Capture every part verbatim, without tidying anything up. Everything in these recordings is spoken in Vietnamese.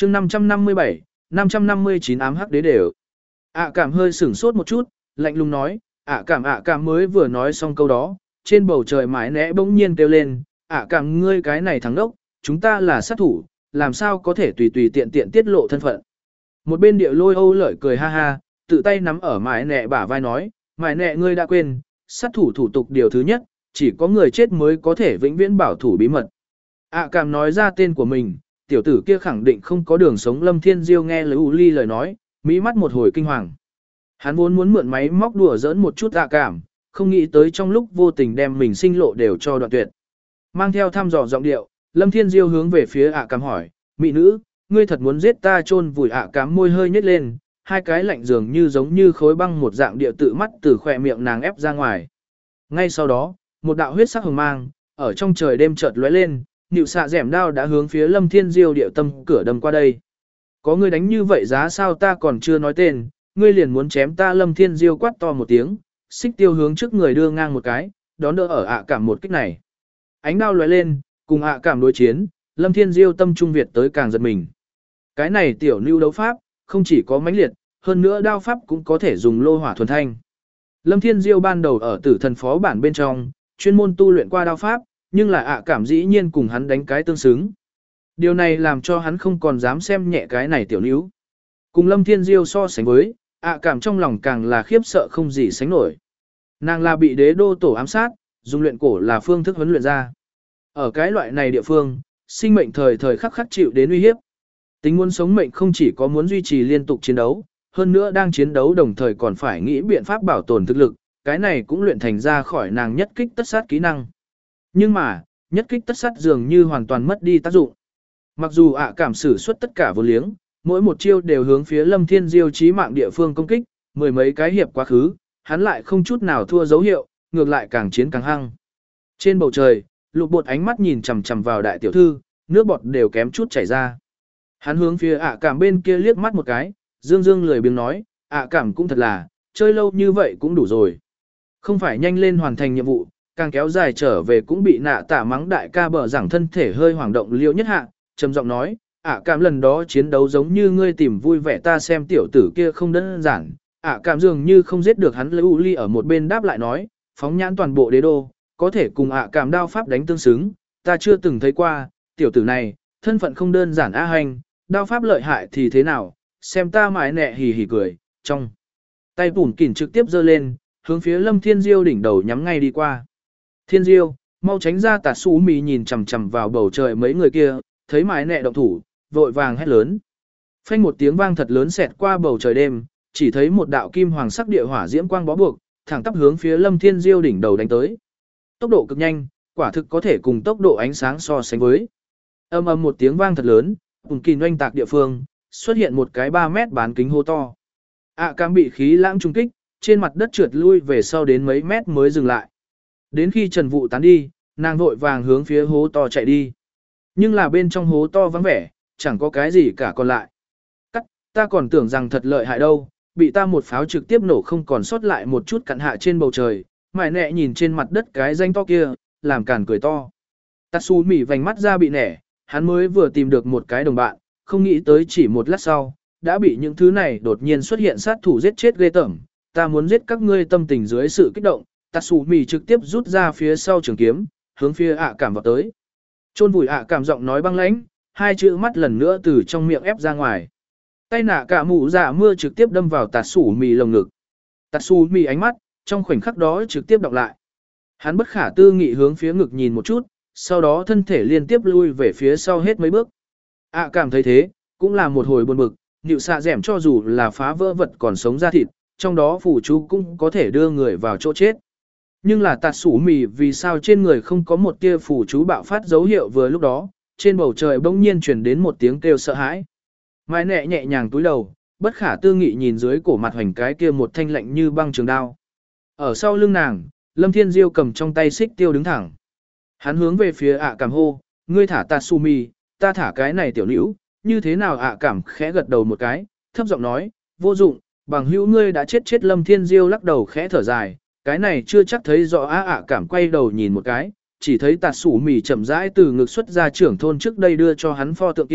chương năm trăm năm mươi bảy, năm trăm năm mươi chín ám hắc đế đều. ạ cảm hơi sửng sốt một chút, lạnh lùng nói, ạ cảm ạ cảm mới vừa nói xong câu đó, trên bầu trời mái nẽ bỗng nhiên kêu lên, ạ cảm ngươi cái này thắng đốc, chúng ta là sát thủ, làm sao có thể tùy tùy tiện tiện tiết lộ thân phận. Một bên địa lôi âu lợi cười ha ha, tự tay nắm ở mái nẹ bả vai nói, mái nẹ ngươi đã quên, sát thủ thủ tục điều thứ nhất, chỉ có người chết mới có thể vĩnh viễn bảo thủ bí mật. ạ cảm nói ra tên của mình, tiểu tử kia khẳng định không có đường sống. Lâm Thiên Diêu nghe lời U Ly lời nói, mỹ mắt một hồi kinh hoàng. Hắn vốn muốn mượn máy móc đùa giỡn một chút ạ cảm, không nghĩ tới trong lúc vô tình đem mình sinh lộ đều cho đoạn tuyệt. Mang theo thăm dò giọng điệu, Lâm Thiên Diêu hướng về phía ạ cảm hỏi, mỹ nữ, ngươi thật muốn giết ta? Chôn vùi ạ cảm môi hơi nhếch lên, hai cái lạnh dường như giống như khối băng một dạng địa tự mắt từ khỏe miệng nàng ép ra ngoài. Ngay sau đó, một đạo huyết sắc hồng mang, ở trong trời đêm chợt lóe lên, nịu xạ rẻm đao đã hướng phía Lâm Thiên Diêu địa tâm cửa đâm qua đây. Có ngươi đánh như vậy giá sao ta còn chưa nói tên, ngươi liền muốn chém ta? Lâm Thiên Diêu quát to một tiếng, xích tiêu hướng trước người đưa ngang một cái, đón đỡ ở ạ cảm một kích này. Ánh đao lóe lên, cùng ạ cảm đối chiến, Lâm Thiên Diêu tâm trung Việt tới càng giật mình. Cái này tiểu lưu đấu pháp, không chỉ có mãnh liệt, hơn nữa đao pháp cũng có thể dùng lô hỏa thuần thanh. Lâm Thiên Diêu ban đầu ở Tử Thần Phó bản bên trong, chuyên môn tu luyện qua đao pháp, nhưng là ạ cảm dĩ nhiên cùng hắn đánh cái tương xứng. Điều này làm cho hắn không còn dám xem nhẹ cái này tiểu níu. Cùng Lâm Thiên Diêu so sánh với, ạ cảm trong lòng càng là khiếp sợ không gì sánh nổi. Nàng là bị đế đô tổ ám sát, dùng luyện cổ là phương thức huấn luyện ra. Ở cái loại này địa phương, sinh mệnh thời thời khắc khắc chịu đến uy hiếp. Tính muốn sống mệnh không chỉ có muốn duy trì liên tục chiến đấu, hơn nữa đang chiến đấu đồng thời còn phải nghĩ biện pháp bảo tồn thực lực, cái này cũng luyện thành ra khỏi nàng nhất kích tất sát kỹ năng. Nhưng mà, nhất kích tất sát dường như hoàn toàn mất đi tác dụng. Mặc dù ạ cảm sử xuất tất cả vô liếng, mỗi một chiêu đều hướng phía Lâm Thiên Diêu chí mạng địa phương công kích, mười mấy cái hiệp quá khứ, hắn lại không chút nào thua dấu hiệu, ngược lại càng chiến càng hăng. Trên bầu trời, Lục Bột ánh mắt nhìn chằm chằm vào đại tiểu thư, nước bọt đều kém chút chảy ra. Hắn hướng phía ạ cảm bên kia liếc mắt một cái, dương dương lười biếng nói, ạ cảm cũng thật là, chơi lâu như vậy cũng đủ rồi. Không phải nhanh lên hoàn thành nhiệm vụ, càng kéo dài trở về cũng bị nạ tả mắng. Đại ca bở rằng thân thể hơi hoảng động liêu nhất hạ, trầm giọng nói, ạ cảm lần đó chiến đấu giống như ngươi tìm vui vẻ, ta xem tiểu tử kia không đơn giản. ạ cảm dường như không giết được hắn. Lưu Ly ở một bên đáp lại nói, phóng nhãn toàn bộ đế đô, có thể cùng ạ cảm đao pháp đánh tương xứng, ta chưa từng thấy qua, tiểu tử này, thân phận không đơn giản á hành, đao pháp lợi hại thì thế nào, xem ta mãi nẹ hì hì cười, trong tay bùn kỉn trực tiếp giơ lên, hướng phía Lâm Thiên Diêu đỉnh đầu nhắm ngay đi qua. Thiên Diêu, mau tránh ra! Tạt Sú Mì nhìn chằm chằm vào bầu trời mấy người kia, thấy mãi nẹ động thủ, vội vàng hét lớn. Phanh một tiếng vang thật lớn xẹt qua bầu trời đêm, chỉ thấy một đạo kim hoàng sắc địa hỏa diễm quang bó buộc, thẳng tắp hướng phía Lâm Thiên Diêu đỉnh đầu đánh tới. Tốc độ cực nhanh, quả thực có thể cùng tốc độ ánh sáng so sánh với. Âm ầm một tiếng vang thật lớn, cùng kỳ oanh tạc địa phương, xuất hiện một cái ba mét bán kính hố to. ạ cảm bị khí lãng trung kích, trên mặt đất trượt lui về sau đến mấy mét mới dừng lại. Đến khi Trần Vụ tán đi, nàng vội vàng hướng phía hố to chạy đi. Nhưng là bên trong hố to vắng vẻ, chẳng có cái gì cả còn lại. Cắt, ta còn tưởng rằng thật lợi hại đâu, bị ta một pháo trực tiếp nổ không còn sót lại một chút cặn hạ trên bầu trời. Mải nẹ nhìn trên mặt đất cái danh to kia, làm càn cười to. Tatsu mỉ vành mắt ra bị nẻ, hắn mới vừa tìm được một cái đồng bạn, không nghĩ tới chỉ một lát sau, đã bị những thứ này đột nhiên xuất hiện sát thủ giết chết ghê tởm. Ta muốn giết các ngươi. Tâm tình dưới sự kích động, Tatsu mỉ trực tiếp rút ra phía sau trường kiếm, hướng phía ạ cảm vào tới. Chôn vùi ạ cảm giọng nói băng lãnh, hai chữ mắt lần nữa từ trong miệng ép ra ngoài. Tay nạ cả mũ dạ mưa trực tiếp đâm vào Tatsu mỉ lồng ngực. Tatsu mỉ ánh mắt trong khoảnh khắc đó trực tiếp đọc lại. Hắn bất khả tư nghị hướng phía ngực nhìn một chút, sau đó thân thể liên tiếp lui về phía sau hết mấy bước. ạ cảm thấy thế, cũng là một hồi buồn bực, nịu xạ dẻm cho dù là phá vỡ vật còn sống ra thịt, trong đó phù chú cũng có thể đưa người vào chỗ chết. Nhưng là tạt sủ mì vì sao trên người không có một tia phù chú bạo phát dấu hiệu. Vừa lúc đó, trên bầu trời bỗng nhiên truyền đến một tiếng kêu sợ hãi. Mai nẹ nhẹ nhàng túi đầu, bất khả tư nghị nhìn dưới cổ mặt hoành cái kia một thanh lạnh như băng trường đao. Ở sau lưng nàng, Lâm Thiên Diêu cầm trong tay xích tiêu đứng thẳng. Hắn hướng về phía ạ cảm hô, ngươi thả Tatsumi, ta thả cái này tiểu nữ, như thế nào? ạ cảm khẽ gật đầu một cái, thấp giọng nói, vô dụng, bằng hữu ngươi đã chết chết. Lâm Thiên Diêu lắc đầu khẽ thở dài, cái này chưa chắc thấy rõ. ạ ạ cảm quay đầu nhìn một cái, chỉ thấy Tatsumi chậm rãi từ ngực xuất ra trưởng thôn trước đây đưa cho hắn pho tượng kia,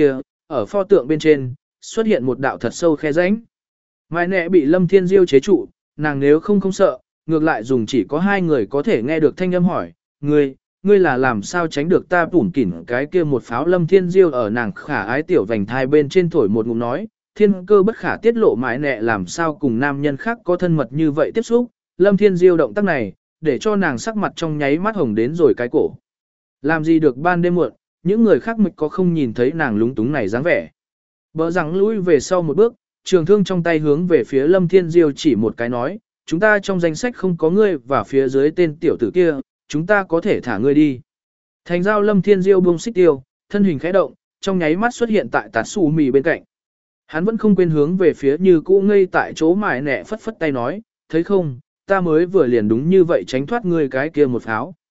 ở pho tượng bên trên, xuất hiện một đạo thật sâu khe rãnh. Mai nẹ bị Lâm Thiên Diêu chế trụ, nàng nếu không không sợ, ngược lại dùng chỉ có hai người có thể nghe được thanh âm hỏi, ngươi, ngươi là làm sao tránh được ta tủn kỉn cái kia một pháo. Lâm Thiên Diêu ở nàng khả ái tiểu vành thai bên trên thổi một ngụm nói, thiên cơ bất khả tiết lộ. Mãi nẹ làm sao cùng nam nhân khác có thân mật như vậy tiếp xúc. Lâm Thiên Diêu động tác này, để cho nàng sắc mặt trong nháy mắt hồng đến rồi cái cổ. Làm gì được ban đêm muộn, những người khác mịch có không nhìn thấy nàng lúng túng này dáng vẻ. Bỡ rằng lui về sau một bước, trường thương trong tay hướng về phía Lâm Thiên Diêu chỉ một cái nói, chúng ta trong danh sách không có ngươi và phía dưới tên tiểu tử kia, chúng ta có thể thả ngươi đi. Thành giao Lâm Thiên Diêu buông xích tiêu, thân hình khẽ động, trong nháy mắt xuất hiện tại Tạt Sủ Mì bên cạnh. Hắn vẫn không quên hướng về phía như cũ ngây tại chỗ mải nẹ phất phất tay nói, thấy không, ta mới vừa liền đúng như vậy tránh thoát ngươi cái kia một pháo.